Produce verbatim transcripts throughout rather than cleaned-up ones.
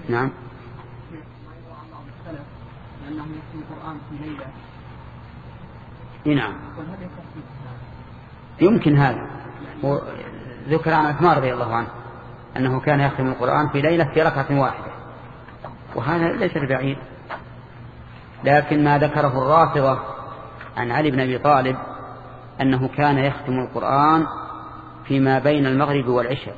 نعم. لأنهم يختم القرآن في ليلة. نعم يمكن هذا. ذكر عن عثمان رضي الله عنه أنه كان يختم القرآن في ليلة في ركعة واحدة، وهذا ليس بعيد. لكن ما ذكره الرافضة عن علي بن أبي طالب أنه كان يختم القرآن فيما بين المغرب والعشاء،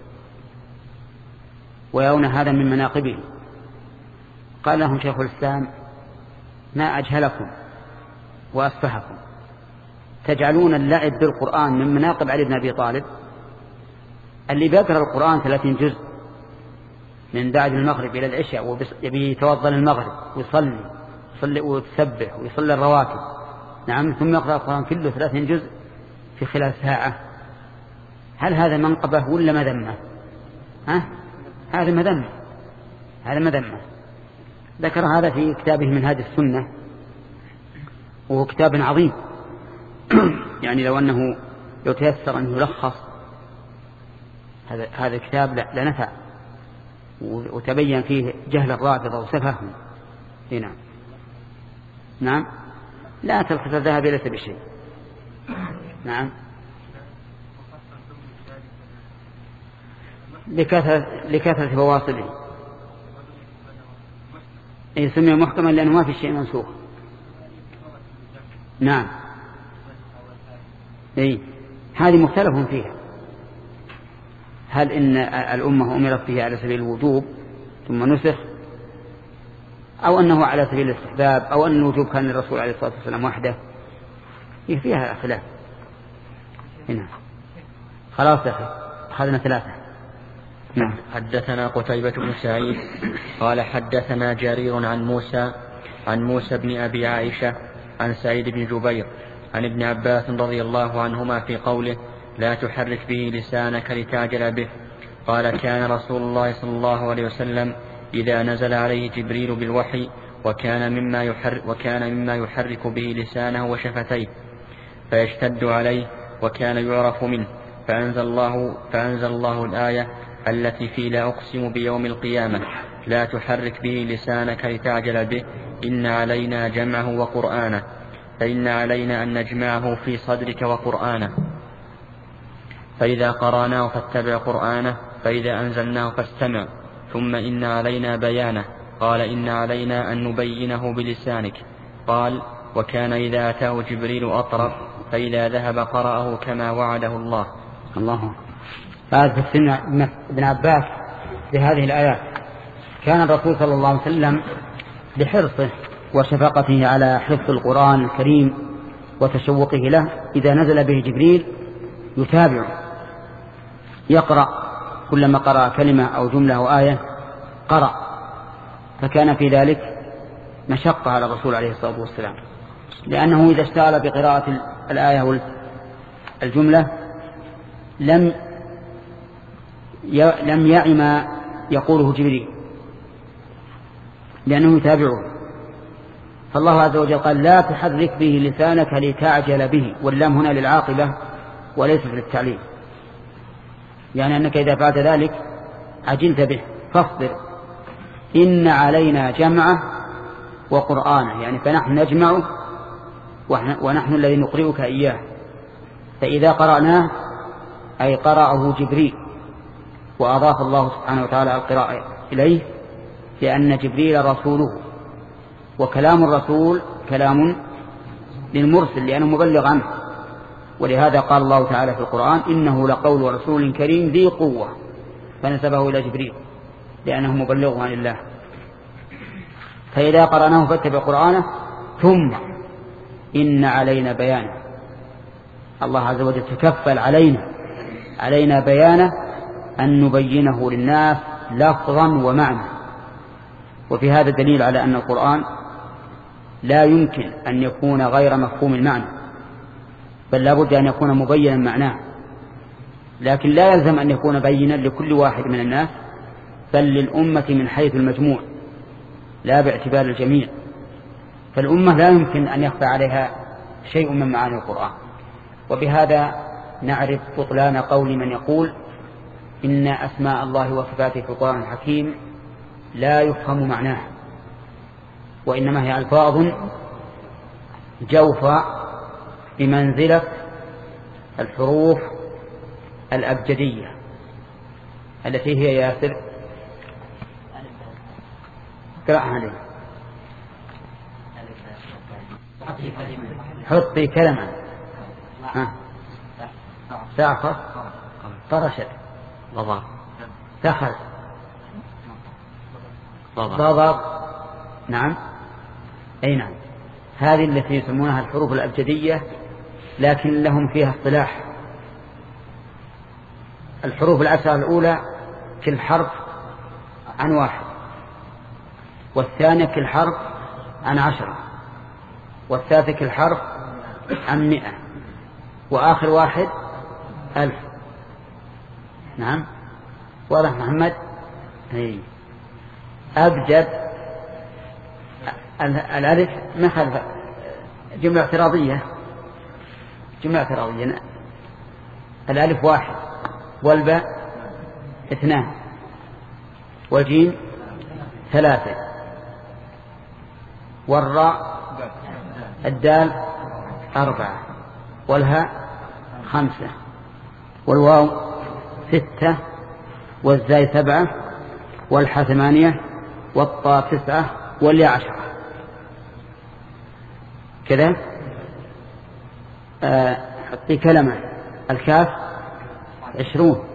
ويرون هذا من مناقبه. قال لهم شيخ الإسلام: ما أجهلكم وأسفهكم، تجعلون اللعب بالقرآن من مناقب علي بن أبي طالب، اللي بيقرأ القرآن ثلاثين جزء من بعد المغرب إلى العشاء ويتوضأ للمغرب ويصلي يصلي ويتسبح ويصلي الرواتب، نعم، ثم يقرأ القرآن كله ثلاثين جزء في خلال ساعة. هل هذا منقبة ولا مذمة؟ ها؟ هذا مذمة، هذا مذمة. ذكر هذا في كتابه منهاج السنة، وهو كتاب عظيم يعني لو أنه يتيسر أن يلخص هذا هذا الكتاب لنفع، وتبين فيه جهل الرافضة وسفههم. نعم نعم. لا تلخص الذهب ليس بشيء. نعم. لكثرة لكثرة فواصله. أي سمي محكما لأنه ما في شيء منسوخ. نعم. أي هذه مختلف فيها، هل إن الأمة أمرت فيها على سبيل الوجوب ثم نسخ، أو أنه على سبيل الاستحباب، أو أن الوجوب كان للرسول عليه الصلاة والسلام وحده. فيها خلاف. هنا خلاص يا أخي أخذنا ثلاثة. نعم. حدثنا قتيبة بن سعيد قال حدثنا جرير عن موسى عن موسى بن أبي عائشة عن سعيد بن جبير عن ابن عباس رضي الله عنهما في قوله: لا تحرك به لسانك لتعجل به. قال: كان رسول الله صلى الله عليه وسلم إذا نزل عليه جبريل بالوحي وكان مما يحرك, وكان مما يحرك به لسانه وشفتيه فيشتد عليه وكان يعرف منه، فأنزل الله, فأنزل الله الآية التي في لا أقسم بيوم القيامة: لا تحرك به لسانك لتعجل به، إن علينا جمعه وقرآنه، فإن علينا أن نجمعه في صدرك وقرآنه، فإذا قرأناه فاتبع قرآنه، فإذا أنزلناه فاستمع، ثم إن علينا بيانه. قال: إن علينا أن نبينه بلسانك. قال: وكان إذا أتاه جبريل أطرف، فإذا ذهب قرأه كما وعده الله. الله. هذا تفسير ابن عباس لهذه الآيات. كان الرسول صلى الله عليه وسلم بحرصه وشفقته على حفظ القرآن الكريم وتشوقه له إذا نزل به جبريل يتابع يقرأ، كلما قرأ كلمة أو جملة أو آية قرأ، فكان في ذلك مشقة على الرسول عليه الصلاة والسلام، لأنه إذا اشتغل بقراءة الآية والجملة لم لم يعي ما يقوله جبريل لأنه يتابعه. فالله عز وجل قال: لا تحرك به لسانك لتعجل به، واللام هنا للعاقبة وليس للتعليل، يعني أنك إذا فعلت ذلك عجلت به، فاصبر، إن علينا جمعه وقرآنه، يعني فنحن نجمعه ونحن الذي نقرئك إياه. فإذا قرأناه أي قرأه جبريل، وأضاف الله سبحانه وتعالى القراءة إليه لأن جبريل رسوله، وكلام الرسول كلام للمرسل لأنه مبلغ عنه، ولهذا قال الله تعالى في القرآن: إنه لقول رسول كريم ذي قوة، فنسبه إلى جبريل لأنه مبلغ عن الله. فإذا قرأناه فاتبع قرآنه، ثم إن علينا بيانه. الله عز وجل تكفل علينا علينا بيانه، أن نبينه للناس لفظا ومعنى. وفي هذا دليل على أن القرآن لا يمكن أن يكون غير مفهوم المعنى، بل لا بد أن يكون مبينا معناه، لكن لا يلزم أن يكون بينا لكل واحد من الناس، بل للأمة من حيث المجموع لا باعتبار الجميع. فالأمة لا يمكن أن يخفى عليها شيء من معاني القرآن. وبهذا نعرف بطلان قول من يقول إن أسماء الله وصفاته في القرآن الحكيم لا يفهم معناها، وإنما هي ألفاظ جوفى بمنزلة الحروف الأبجدية التي هي ياسر قرأها لي. حطي كلمة ساقط طرشت ضبط دخل ضبط. نعم أي نعم، هذه التي يسمونها الحروف الأبجدية، لكن لهم فيها اصطلاح. الحروف العشرة الأولى كل حرف عن واحد، والثانية كل حرف عن عشرة، والثالثة كل حرف عن مئة، وآخر واحد ألف. نعم واضح محمد؟ هي أبجد الألف مثل جملة اعتراضية، جملة اعتراضية. الألف واحد، والباء اثنان، والجيم ثلاثة، والراء الدال أربعة، والهاء خمسة، والواو ستة، والزاي سبعة، والحاء ثمانية، والطاء تسعة، والياء عشرة. كذا آه حطي كلمة. الكاف عشرون،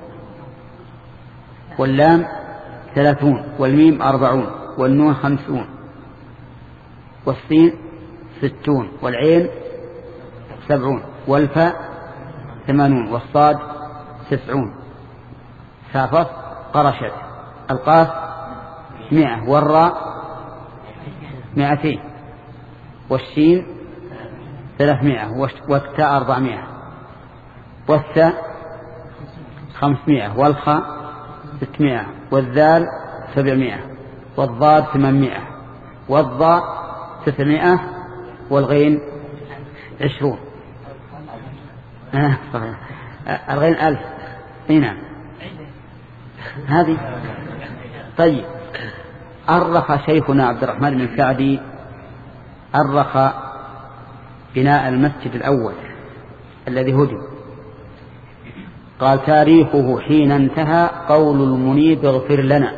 واللام ثلاثون، والميم أربعون، والنون خمسون، والسين ستون، والعين سبعون، والفاء ثمانون، والصاد تسعون. سافط قرشت. القاف مئة، والراء مئتين، والشين ثلاثمائة، والتاء أربعمائة، والثاء خمسمائة، والخاء ستمائة، والذال سبعمائة، والضاد ثمانمائة، والضاء تسعمائة، والغين عشرون. آه الغين ألف. هنا هذه. طيب أرخ شيخنا عبد الرحمن بن سعدي أرخ بناء المسجد الأول الذي هدم. قال تاريخه حين انتهى قول المنيب اغفر لنا،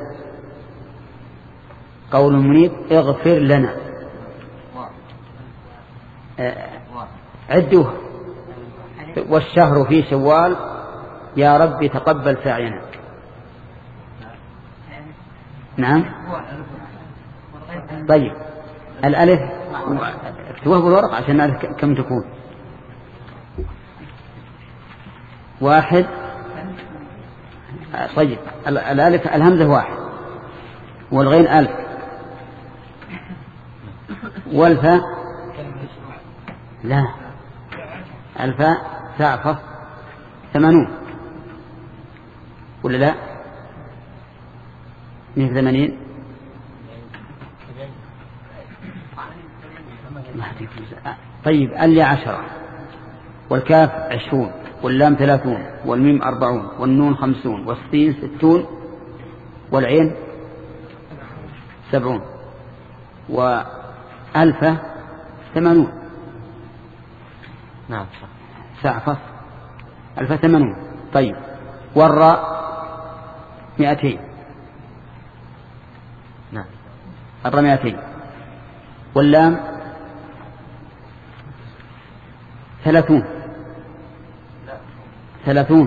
قول المنيب اغفر لنا. عدوه. والشهر في شوال يا رب تقبل سعينا. نعم. طيب الألف اكتبوها بالورق عشان نعرف كم تكون. واحد. طيب الألف الهمزة واحد، والغين ألف، والفاء لا الفاء تعفص ثمانون ولا لا؟ من ثمانين. طيب الياء عشرة، والكاف عشرون، واللام ثلاثون، والميم أربعون، والنون خمسون، والسين ستون، والعين سبعون، وألفة ثمانون. نعم سعفص ألفة ثمانون. طيب والراء مئتين. نعم الراء مئتين، واللام ثلاثون ثلاثون،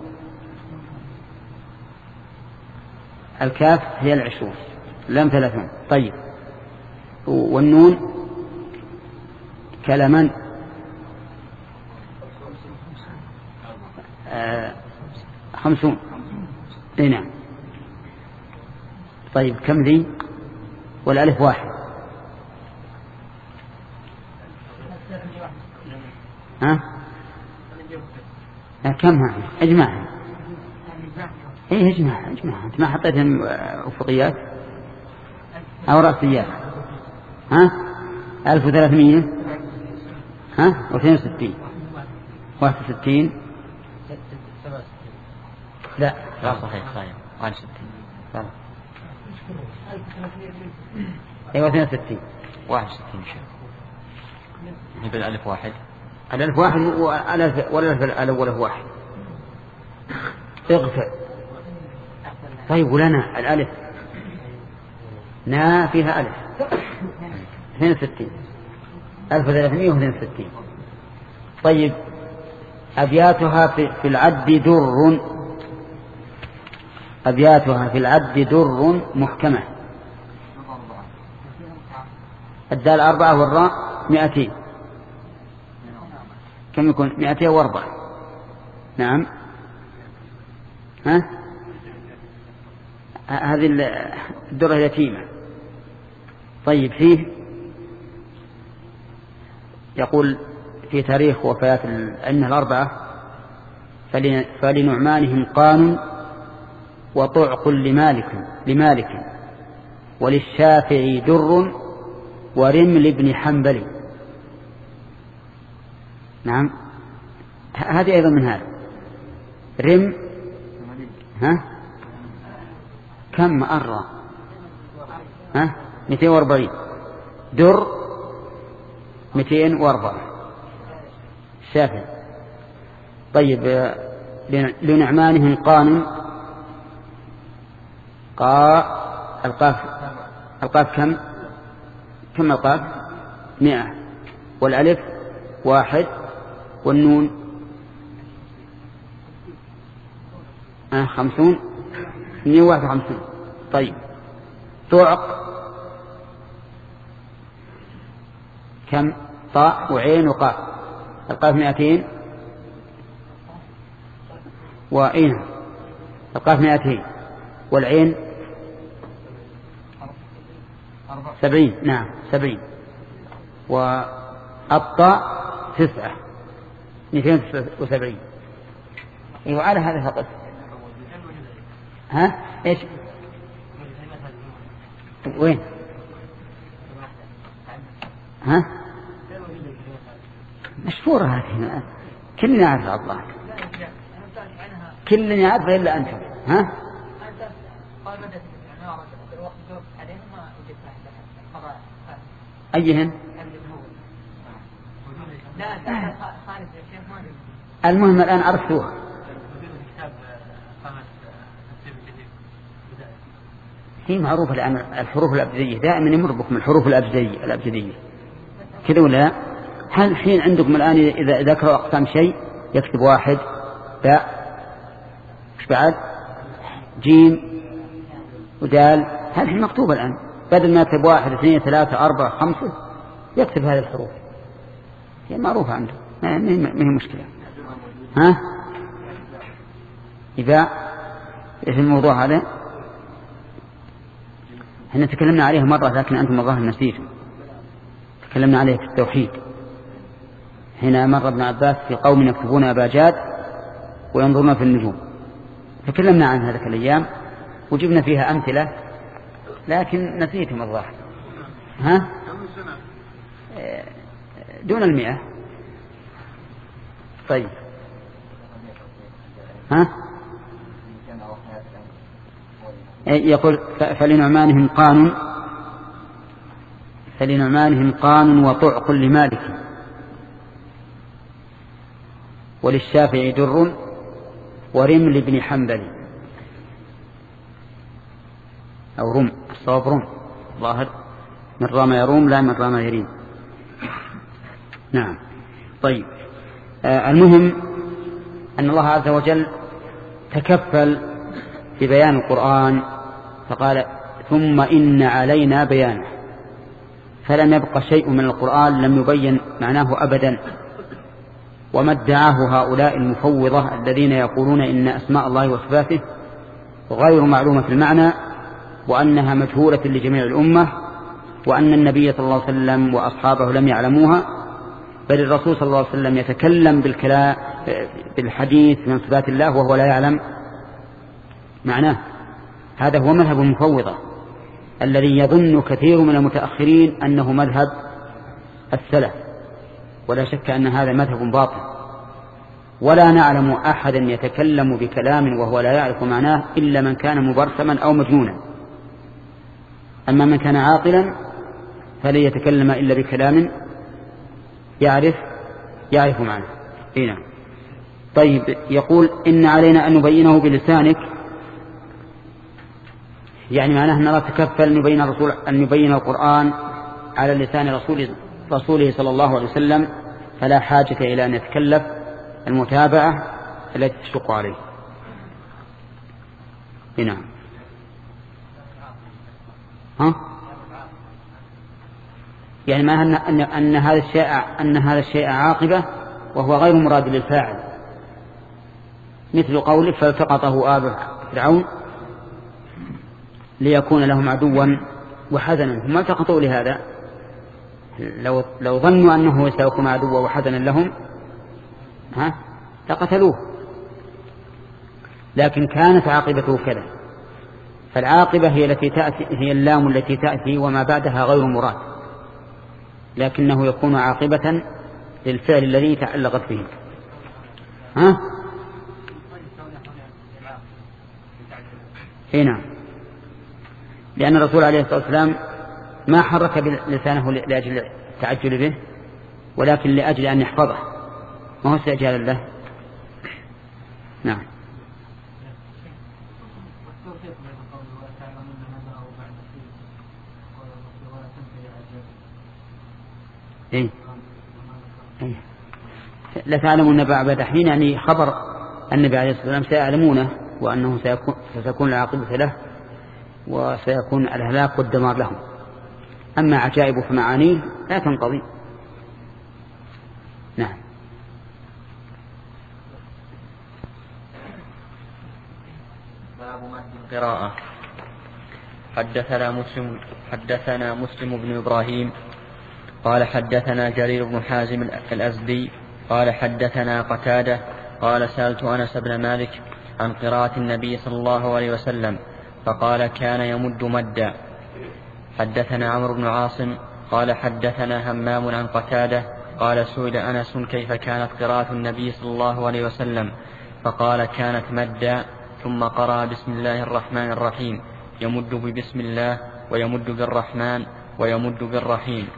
الكاف هي العشرون، اللام ثلاثون. طيب والنون كلما آه خمسون. نعم. طيب كم ذي؟ والألف واحد. ها كم؟ اجمعها. ايه اجمعها اجمعها. انت ما حطيتهم افقيات او رأسيات؟ ها ألف وثلاثمية، ها واثنين وستين، واحد وستين. لا لا صحيح صحيح واحد وستين. أيوة اثنين وستين. واحد وستين شيء. نبي الألف واحد. الألف واحد والألف والألف الأول واحد. اغفر. طيب ولنا الألف نا فيها ألف اثنين وستين ألف وثلاثمائة واثنين وستين. طيب أبياتها في, في العد در أبياتها في العد در محكمة. الدال أربعة والراء مئتين. كم يكون؟ مئتين وأربعة. نعم. ها هذه الدرة اليتيمة. طيب فيه يقول في تاريخ وفاة الأئمة الأربعة فلنعمانهم قان وطعق لمالك لمالك وللشافعي در ورمل بن حنبل. نعم هذه أيضا من هذا. رم ها كم مرة؟ ها مئتين وأربعين. در مئتين وأربعة. الشافعي. طيب لنعمانهم قان قا القاف القاف كم كم القاف؟ مئة. والألف واحد والنون آه خمسون مئة واحد وخمسون. طيب طعق كم؟ طاء وعين وقاف. القاف مئتين وإين القاف مئتين والعين سبعين. نعم سبعين. والطاء تسعة مئتين وسبعين. وعلى هذا فقط. ها ايش وين ها مشهورة هذه كلنا يعرف الله كلنا يعرف إلا أنتم. ها أيهن؟ المهم الآن عرفتوها. هي معروفة الآن الحروف الأبجدية دائما يمر بكم الحروف الأبجدية الأبجدية كذا ولا؟ هل الحين عندكم الآن إذا ذكروا أقسام شيء يكتب واحد باء إيش بعد جيم ودال. هل هي مكتوبة الآن بدل ما يكتب واحد اثنين ثلاثة أربعة خمسة يكتب هذه الحروف. هي معروفة عنده ما هي مشكلة. ها إذا إيش الموضوع هذا؟ احنا تكلمنا عليه مرة لكن أنتم الظاهر نسيتم. تكلمنا عليه في التوحيد حين مر ابن عباس في قوم يكتبون أباجاد وينظرون في النجوم. تكلمنا عن هذه الأيام وجبنا فيها أمثلة لكن نسيتم الظاهر. ها دون المئة. طيب ها يقول فلنعمانهم قانون فلنعمانهم قانون وطعق لمالك وللشافعي در ورمل بن حنبل أو رم الصواب رم ظاهر من رام يروم لا من رام يريم. نعم. طيب آه المهم أن الله عز وجل تكفل ببيان القرآن فقال ثم إن علينا بيانه. فلم يبق شيء من القرآن لم يبين معناه أبدا. وما ادعاه هؤلاء المفوضة الذين يقولون إن أسماء الله وصفاته غير معلومة في المعنى وأنها مجهولة لجميع الأمة وأن النبي صلى الله عليه وسلم وأصحابه لم يعلموها بل الرسول صلى الله عليه وسلم يتكلم بالكلام بالحديث من صفات الله وهو لا يعلم معناه. هذا هو مذهب المفوضة الذي يظن كثير من المتأخرين أنه مذهب السلف ولا شك أن هذا مذهب باطل. ولا نعلم أحدا يتكلم بكلام وهو لا يعرف معناه إلا من كان مبرسما أو مجنونا أما من كان عاقلا فلن يتكلم إلا بكلام يعرف يعرف معنى. هنا طيب يقول إن علينا أن نبينه بلسانك، يعني معناه أن لا تكفل أن يبين الرسول أن يبين القرآن على لسان رسول رسوله صلى الله عليه وسلم، فلا حاجة إلى أن يتكلف المتابعة التي تشق عليه. هنا ها يعني ما أن, أن, أن هذا الشيء أن هذا الشيء عاقبة وهو غير مراد للفاعل، مثل قوله فالتقطه آل فرعون ليكون لهم عدوا وحزنا، هم التقطوا لهذا، لو لو ظنوا أنه سيكون عدوا وحزنا لهم ها لقتلوه، لكن كانت عاقبته كذا. فالعاقبة هي التي تأتي، هي اللام التي تأتي وما بعدها غير مراد، لكنه يكون عاقبة للفعل الذي تعلقت به. ها هنا لأن الرسول عليه الصلاة والسلام ما حرك لسانه لأجل التعجل به، ولكن لأجل أن يحفظه، ما هو استعجال له. نعم. إيه؟ إيه؟ لا تعلمون بعد حين، يعني خبر النبي عليه الصلاة والسلام سيعلمونه، وأنه سيكون, سيكون العاقبة له وسيكون الهلاك والدمار لهم. أما عجائب فمعانيه لا تنقضي. نعم. باب مد القراءة. حدثنا مسلم حدثنا مسلم بن إبراهيم قال حدثنا جرير بن حازم الأزدي قال حدثنا قتادة قال سألت أنس بن مالك عن قراءة النبي صلى الله عليه وسلم فقال كان يمد مدا. حدثنا عمرو بن عاصم قال حدثنا همام عن قتادة قال سئل أنس كيف كانت قراءة النبي صلى الله عليه وسلم فقال كانت مدا، ثم قرأ بسم الله الرحمن الرحيم، يمد ببسم الله ويمد بالرحمن ويمد بالرحيم.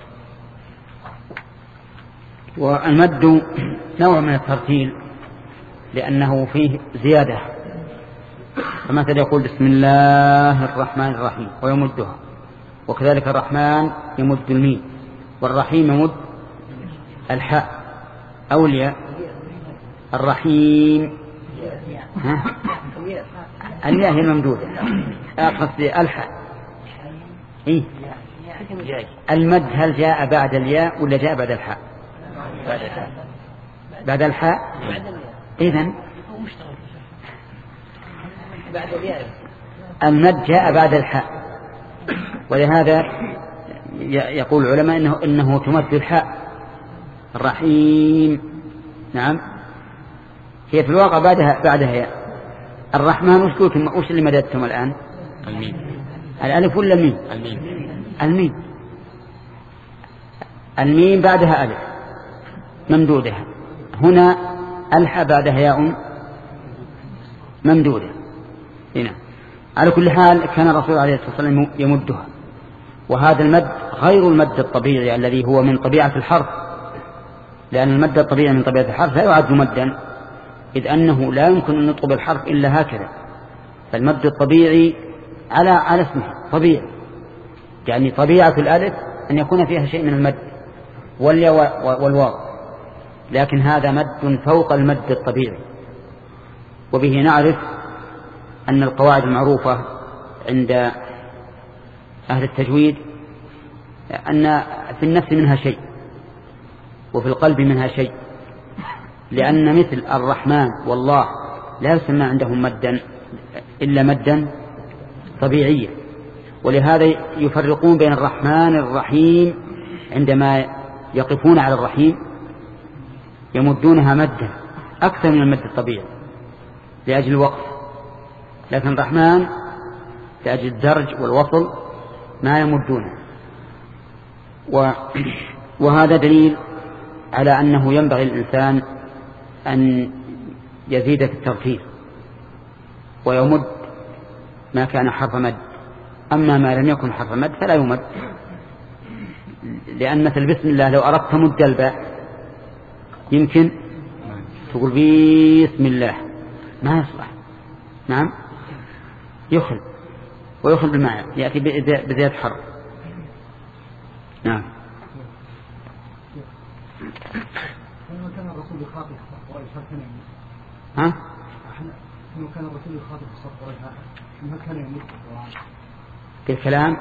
والمد نوع من الترتيل لأنه فيه زيادة، فمثل يقول بسم الله الرحمن الرحيم ويمدها، وكذلك الرحمن يمد الميم، والرحيم يمد الحاء أو الياء. الرحيم ها؟ الياء هي الممدودة، قصدي الحاء. إيه؟ المد هل جاء بعد الياء ولا جاء بعد الحاء؟ بعد الحاء. إذن المد جاء بعد الحاء، ولهذا يقول العلماء إنه, إنه تمد الحاء. الرحيم نعم هي في الواقع بعدها بعدها ياء. الرحمن وش قلتم؟ وش اللي مددتم الآن؟ الميم. الألف ولا الميم؟ الميم. الميم الميم بعدها ألف ممدودها، هنا الحاء بعدها ياء ممدودة. هنا على كل حال كان الرسول عليه الصلاة والسلام يمدها، وهذا المد غير المد الطبيعي الذي هو من طبيعة الحرف، لأن المد الطبيعي من طبيعة الحرف لا يعد مدا، إذ أنه لا يمكن أن نطلب الحرف إلا هكذا. فالمد الطبيعي على على اسمه طبيعي، يعني طبيعة الألف أن يكون فيها شيء من المد والياء والواو، لكن هذا مد فوق المد الطبيعي. وبه نعرف أن القواعد المعروفة عند أهل التجويد أن في النفس منها شيء وفي القلب منها شيء، لأن مثل الرحمن والله لا يسمى عندهم مدا إلا مدا طبيعيا، ولهذا يفرقون بين الرحمن الرحيم، عندما يقفون على الرحيم يمدونها مدا أكثر من المد الطبيعي لأجل الوقف، لكن الرحمن لأجل الدرج والوصل ما يمدونه. وهذا دليل على أنه ينبغي الإنسان أن يزيد في الترتيل ويمد ما كان حرف مد، أما ما لم يكن حرف مد فلا يمد، لأن مثل بسم الله لو أردت مد الباء يمكن تقول بسم الله ما يصلح. نعم يخل ويخل بالمعنى يأتي بزيادة حرف. نعم. كان الرسول يخاطب قريش هل ها؟ كان الرسول يخاطب قريش هل كان يمد بالكلام؟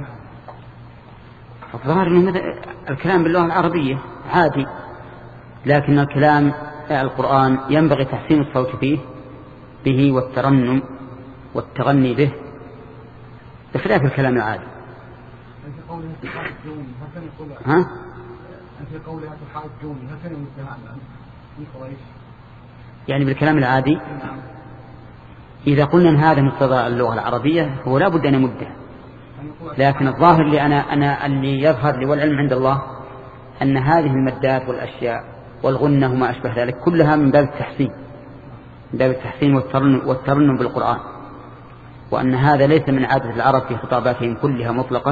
الظاهر أنه الكلام باللغة العربية عادي، لكن الكلام القرآن ينبغي تحسين الصوت فيه به والترنم والتغني به بخلاف الكلام العادي. ها؟ في قولها تحارب جوني هل كان يمدها من قريش؟ يعني بالكلام العادي إذا قلنا أن هذا مقتضى اللغة العربية هو لا بد أن يمدها، لكن الظاهر لي أنا, أنا اللي يظهر لي والعلم عند الله أن هذه المدات والأشياء والغنة وما أشبه ذلك كلها من باب التحسين، من باب التحسين والترنم, والترنم بالقرآن، وأن هذا ليس من عادة العرب في خطاباتهم كلها مطلقا.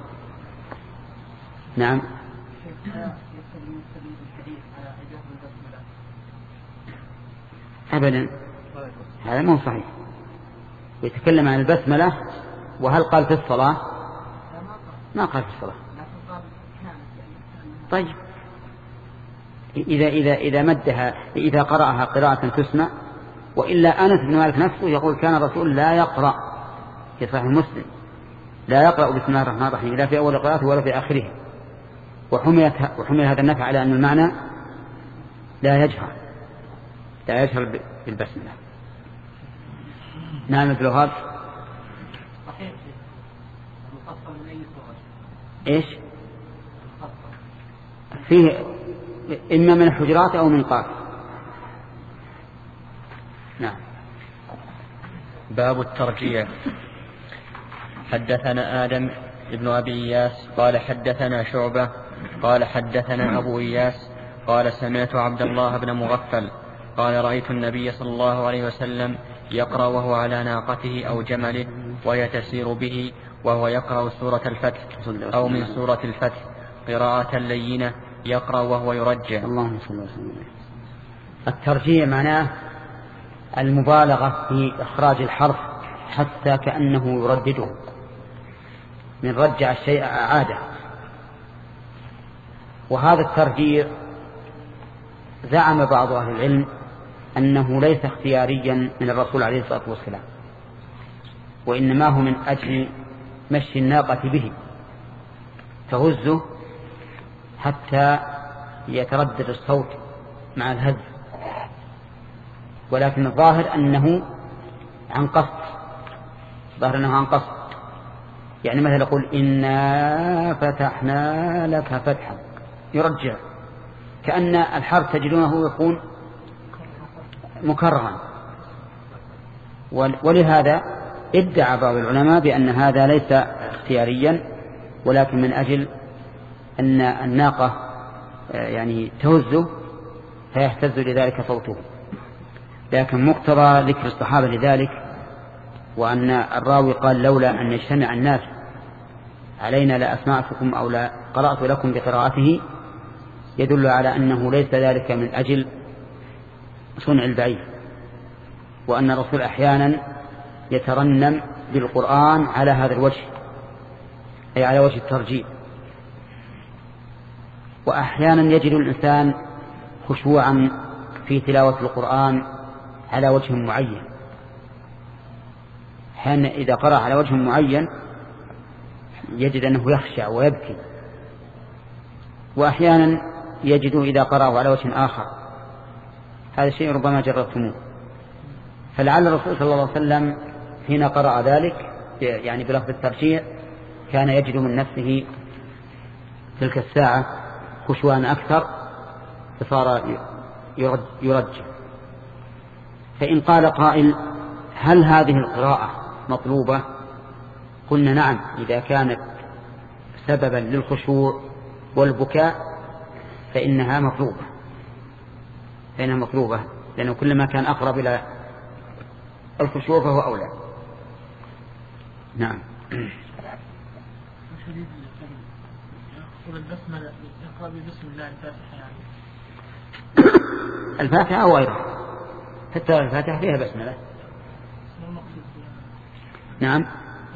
نعم. أبدا هذا مو صحيح. ويتكلم عن البسملة وهل قال في الصلاة؟ ما قال في الصلاة. طيب إذا إذا إذا مدها إذا قرأها قراءة تسمع، وإلا أنس بن مالك نفسه يقول كان الرسول لا يقرأ في صحيح مسلم لا يقرأ بسم الله الرحمن الرحيم لا في أول قراءته ولا في آخره، وحمل هذا النفع على أن المعنى لا يجهر لا يجهر بالبسملة. نعم ابن الوهاب. ايش فيه؟ إما من الحجرات أو من قاف. نعم. باب الترجيع. حدثنا آدم ابن أبي إياس قال حدثنا شعبة قال حدثنا أبو إياس قال سمعت عبد الله بن مغفل قال رأيت النبي صلى الله عليه وسلم يقرأ وهو على ناقته أو جمله وهي تسير به وهو يقرأ سورة الفتح أو من سورة الفتح قراءة لينة يقرأ وهو يرجع. اللهم صل وسلم. الترجيع معناه المبالغة في إخراج الحرف حتى كأنه يردده، من رجع الشيء أعاده. وهذا الترجيع زعم بعض أهل العلم أنه ليس اختياريا من الرسول عليه الصلاة والسلام، وإنما هو من أجل مشي الناقة به تهزه حتى يتردد الصوت مع الهز، ولكن الظاهر أنه عن قصد، ظاهر أنه عن قصد. يعني مثلا يقول إنا فتحنا لك فتحا يرجع، كأن الحرف تجدونه يكون مكررا. ولهذا ادعى بعض العلماء بأن هذا ليس اختياريا، ولكن من أجل أن الناقة يعني تهزه فيهتز لذلك صوته. لكن مقتضى ذكر الصحابة لذلك، وأن الراوي قال لولا أن يجتمع الناس علينا لأسمعتكم أو لا قرأت لكم بقراءته، يدل على أنه ليس ذلك من أجل صنع البعيد، وأن الرسول أحيانا يترنم بالقرآن على هذا الوجه، أي على وجه الترجيع. وأحيانا يجد الإنسان خشوعا في تلاوة القرآن على وجه معين، حين إذا قرأ على وجه معين يجد أنه يخشع ويبكي، وأحيانا يجد إذا قرأه على وجه آخر. هذا الشيء ربما جربتموه. فلعل الرسول صلى الله عليه وسلم حين قرأ ذلك يعني بلفظ الترجيع كان يجد من نفسه تلك الساعة خشوعا أكثر فصار يرجع. فإن قال قائل هل هذه القراءة مطلوبة؟ قلنا نعم، إذا كانت سببا للخشوع والبكاء فإنها مطلوبة، فإنها مطلوبة لأنه كلما كان أقرب إلى الخشوع فهو أولى. نعم. شديد البسملة يقرأ بسم الله الفاتحة يعني الفاتحة أو غيرها، حتى الفاتحة فيها بسملة. نعم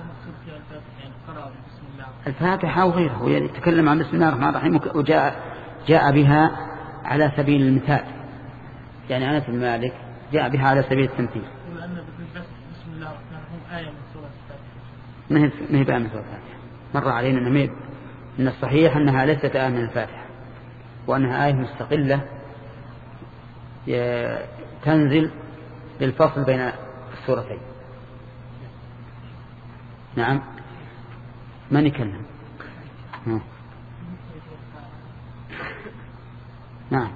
الفاتحة أو غيرها، ويتكلم عن بسم الله الرحمن الرحيم وجاء جاء بها على سبيل المثال، يعني أنس بن مالك جاء بها على سبيل التمثيل. بسم الله الرحمن الرحيم آية من سورة الفاتحة، ما هي بآية من سورة الفاتحة، مر علينا أن من الصحيح أنها ليست آية من الفاتحة، وأنها آية مستقلة تنزل للفصل بين السورتين. نعم من يكلم؟ نعم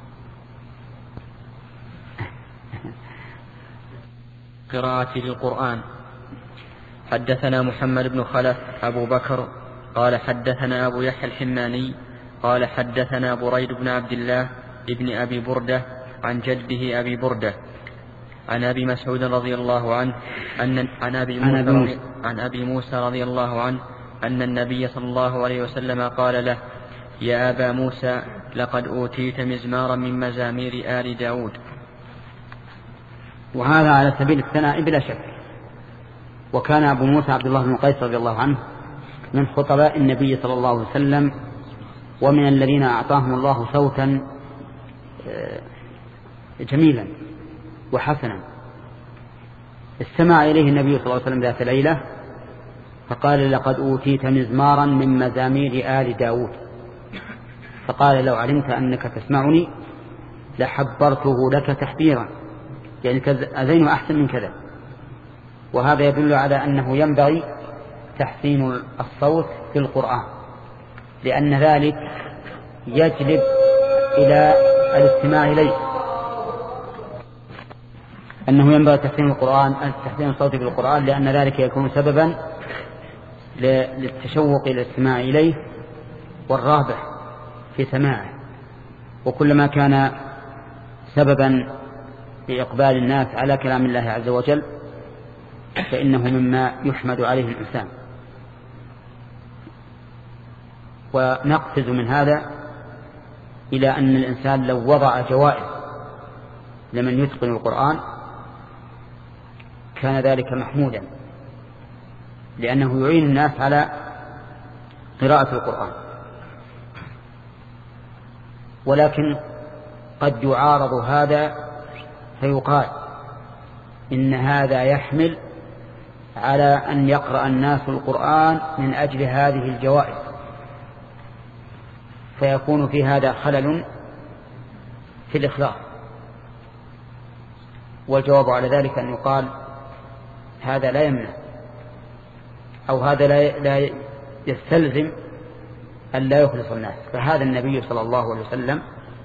قراءة للقرآن. حدثنا محمد بن خلف أبو بكر قال حدثنا أبو يحيى الحماني قال حدثنا بريد بن عبد الله ابن أبي بردة عن جده أبي بردة عن أبي مسعود رضي الله عنه أن عن أبي موسى, عن أبي موسى رضي الله عنه أن النبي صلى الله عليه وسلم قال له: يا أبا موسى لقد أوتيت مزمارا من مزامير آل داود. وهذا على سبيل الثناء بلا شك. وكان أبو موسى عبد الله بن قيس رضي الله عنه من خطباء النبي صلى الله عليه وسلم، ومن الذين أعطاهم الله صوتا جميلا وحسنا. استمع إليه النبي صلى الله عليه وسلم ذات ليلة فقال: لقد أوتيت مزمارا من مزامير آل داود. فقال: لو علمت أنك تسمعني لحبرته لك تحبيرا، يعني أزين أحسن من كذا. وهذا يدل على أنه ينبغي تحسين الصوت في القرآن، لأن ذلك يجلب إلى الاستماع إليه، أنه ينبغي تحسين القرآن تحسين الصوت في القرآن، لأن ذلك يكون سببا للتشوق إلى الاستماع إليه والرغبة في سماعه. وكلما كان سببا لإقبال الناس على كلام الله عز وجل فإنه مما يحمد عليه الإنسان. ونقفز من هذا إلى أن الإنسان لو وضع جوائز لمن يتقن القرآن كان ذلك محمودا، لأنه يعين الناس على قراءة القرآن. ولكن قد يعارض هذا فيقال إن هذا يحمل على أن يقرأ الناس القرآن من أجل هذه الجوائز، فيكون في هذا خلل في الإخلاص. والجواب على ذلك أن يقال هذا لا يمنع، أو هذا لا يستلزم أن لا يخلص الناس. فهذا النبي صلى الله عليه وسلم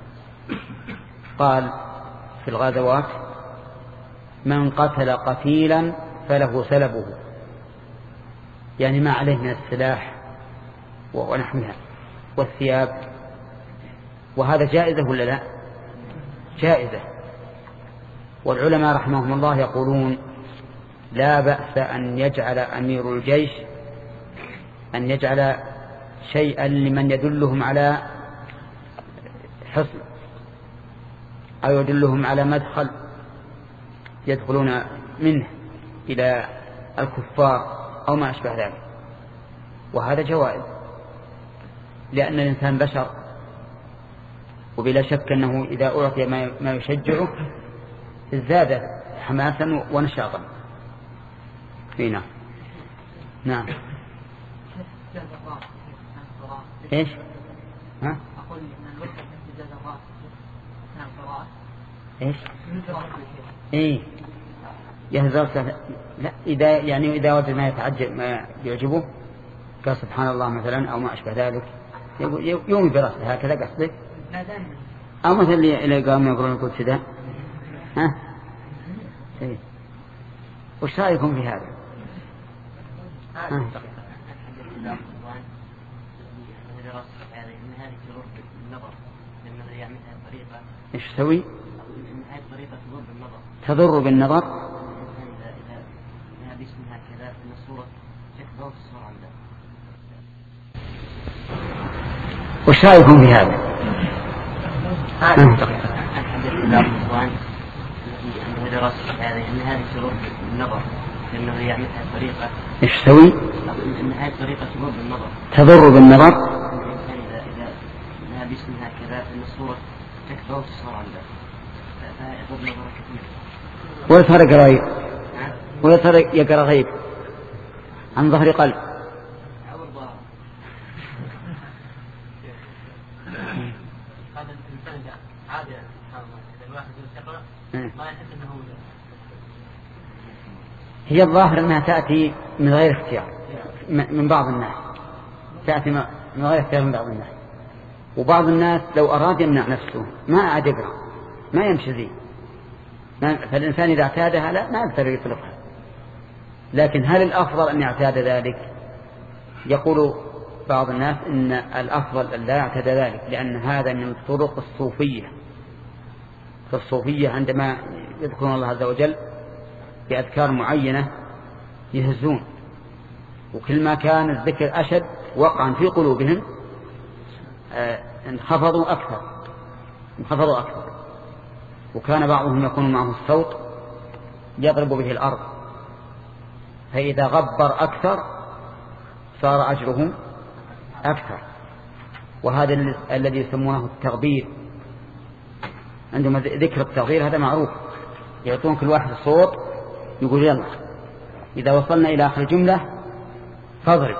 قال في الغزوات: من قتل قتيلا فله سلبه، يعني ما عليه من السلاح ونحوها والثياب. وهذا جائزة ولا لا؟ جائزة. والعلماء رحمهم الله يقولون: لا بأس أن يجعل أمير الجيش أن يجعل شيئا لمن يدلهم على حصن أو يدلهم على مدخل يدخلون منه إلى الكفار أو ما أشبه ذلك. وهذا جوائز، لأن الإنسان بشر، وبلا شك أنه إذا أعطي ما يشجعه ازداد حماسا ونشاطا. هنا نعم. ايش؟ ها؟ أقول إن الوقت امتداد الرأس نعم قراءة ايش؟ ايه يهزر سهل. لا إذا يعني إذا وجد ما يتعجب ما يعجبه قال سبحان الله مثلا أو ما أشبه ذلك يوم برأسه هكذا قصدك، أو مثلا اللي قام يقرون القدس ده. ها؟ ايه وش رأيكم في هذا؟ ها؟ ايش تسوي؟ تضر بالنظر. وش رأيكم في هذا؟ دراسة هذه أن هذه تضر بالنظر لأنه يعملها طريقة إيش تسوي؟ أن هذه طريقة تضر بالنظر تضر بالنظر؟ الإنسان إذا إذا إنها باسم هكذا أن الصورة تكبر وتصغر عنده فيضر نظره كثير. ولا ترى قريب ولا ترى يقرأ غيب عن ظهر قلب. هذا الإنسان عادة إذا الواحد يقرأ ما يحس أنه هي الظاهر أنها تأتي من غير اختيار من بعض الناس، تأتي من غير اختيار من بعض الناس، وبعض الناس لو أراد يمنع نفسه ما عاد يقرأ ما يمشي ذي، فالإنسان إذا اعتادها لا ما يقدر يطلقها. لكن هل الأفضل أن يعتاد ذلك؟ يقول بعض الناس إن الأفضل أن لا يعتاد ذلك، لأن هذا من طرق الصوفية. فالصوفية عندما يذكرون الله عز وجل بأذكار معينة يهزون، وكل ما كان الذكر أشد وقعا في قلوبهم انخفضوا أكثر انخفضوا أكثر وكان بعضهم يكون معه الصوت يضرب به الأرض، فإذا غبر أكثر صار أجرهم أكثر. وهذا الذي يسمونه التغبير، عندما ذكر التغبير هذا معروف، يعطون كل واحد الصوت يقول يلا إذا وصلنا إلى آخر جملة فاضرب.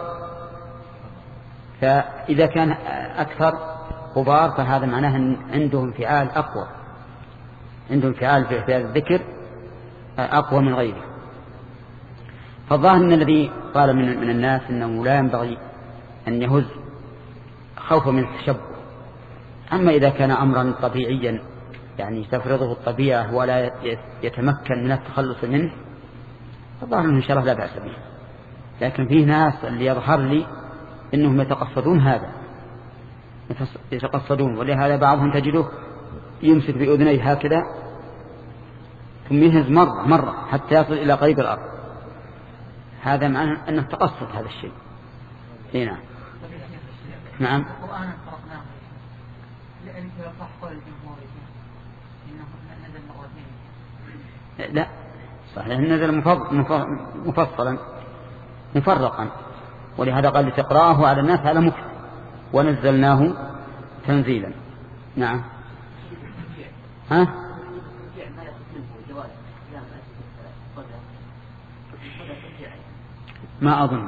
فإذا كان أكثر غبار فهذا معناه أن عندهم انفعال أقوى، عندهم انفعال في هذا الذكر أقوى من غيره. فالظاهر أن الذي قال من, من الناس أنه لا ينبغي أن يهز خوفا من التشبه. أما إذا كان أمرا طبيعيا يعني تفرضه الطبيعة ولا يتمكن من التخلص منه فالظاهر أنه إن شاء الله لا بأس به. لكن فيه ناس اللي يظهر لي أنهم يتقصدون هذا يتقصدون ولهذا بعضهم تجده يمسك بأذنيه هكذا ثم يهز مرة مرة حتى يصل إلى قريب الأرض. هذا معناه أنه تقصد هذا الشيء. إيه نعم نعم. القرآن فرقناه لأن يصح قول الجمهور إنه نزل مرتين. لا صحيح نزل مفصلا مفرقا، ولهذا قال لتقرأه على الناس على مكتب ونزلناه تنزيلا. نعم ها ما أظن،